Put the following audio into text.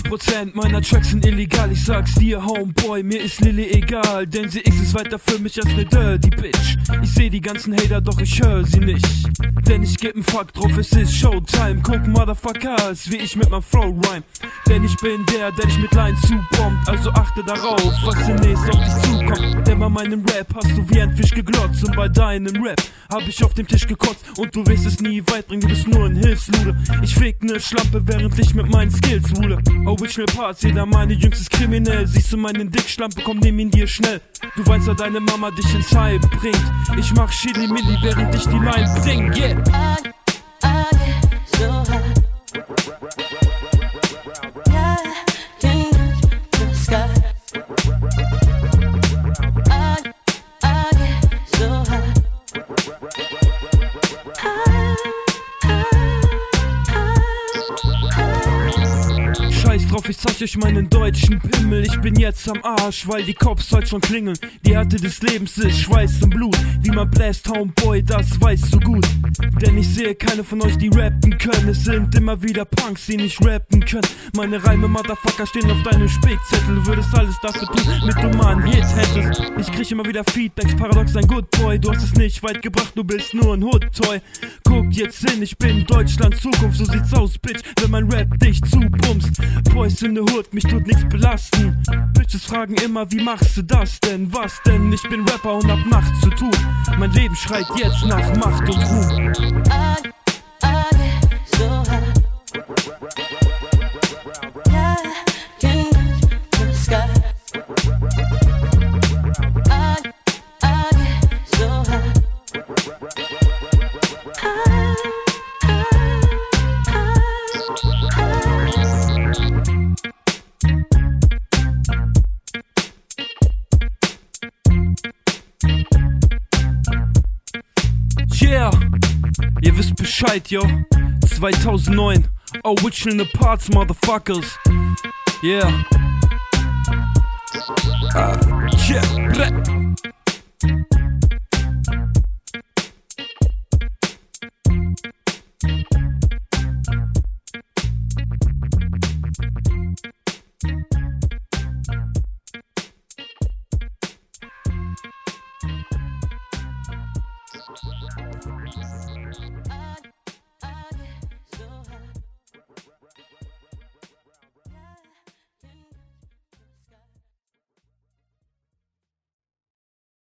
90% meiner Tracks sind illegal. Ich sag's dir, Homeboy, mir ist Lilly egal. Denn sie ist weiter für mich als ne Dirty Bitch. Ich seh die ganzen Hater, doch ich hör sie nicht. Denn ich geb 'n Fuck drauf, es ist Showtime. Guck Motherfuckers, wie ich mit meinem Flow rhyme. Denn ich bin der dich mit Lines zubombt. Also achte darauf, was demnächst auf dich zukommt. Denn bei meinem Rap hast du wie ein Fisch geglotzt. Und bei deinem Rap hab ich auf dem Tisch gekotzt. Und du wirst es nie weit bringen, du bist nur ein Hilfslude. Ich fick ne Schlampe, während ich mit meinen Skills ruhle. Original Parts, jeder meine Jungs ist kriminell. Siehst du meinen Dickschlampe, komm, nehm ihn dir schnell. Du weißt ja, deine Mama dich ins Heim bringt. Ich mach Chili-Milli, während ich die Line bring, yeah. Scheiß drauf, ich zeig euch meinen deutschen Pimmel. Ich bin jetzt am Arsch, weil die Cops heute schon klingeln. Die Härte des Lebens ist Schweiß und Blut. Wie man bläst, Homeboy, das weißt du gut. Denn ich sehe keine von euch, die rappen können. Es sind immer wieder Punks, die nicht rappen können. Meine Reime, Motherfucker, stehen auf deinem Spickzettel. Du würdest alles dafür tun, mit du mal einen Hit hättest. Ich krieg immer wieder Feedbacks, paradox ein Good Boy. Du hast es nicht weit gebracht, du bist nur ein Hood-Toy. Guck jetzt hin, ich bin Deutschlands Zukunft. So sieht's aus, Bitch, wenn mein Rap dich zubumst. Boys in the Hood, mich tut nichts belasten. Bitches fragen immer, wie machst du das denn? Was denn? Ich bin Rapper und hab Macht zu tun. Mein Leben schreit jetzt nach Macht und Ruhm. Yeah, ihr wisst Bescheid, yo. 2009, Original Parts, Motherfuckers. Yeah. Yeah.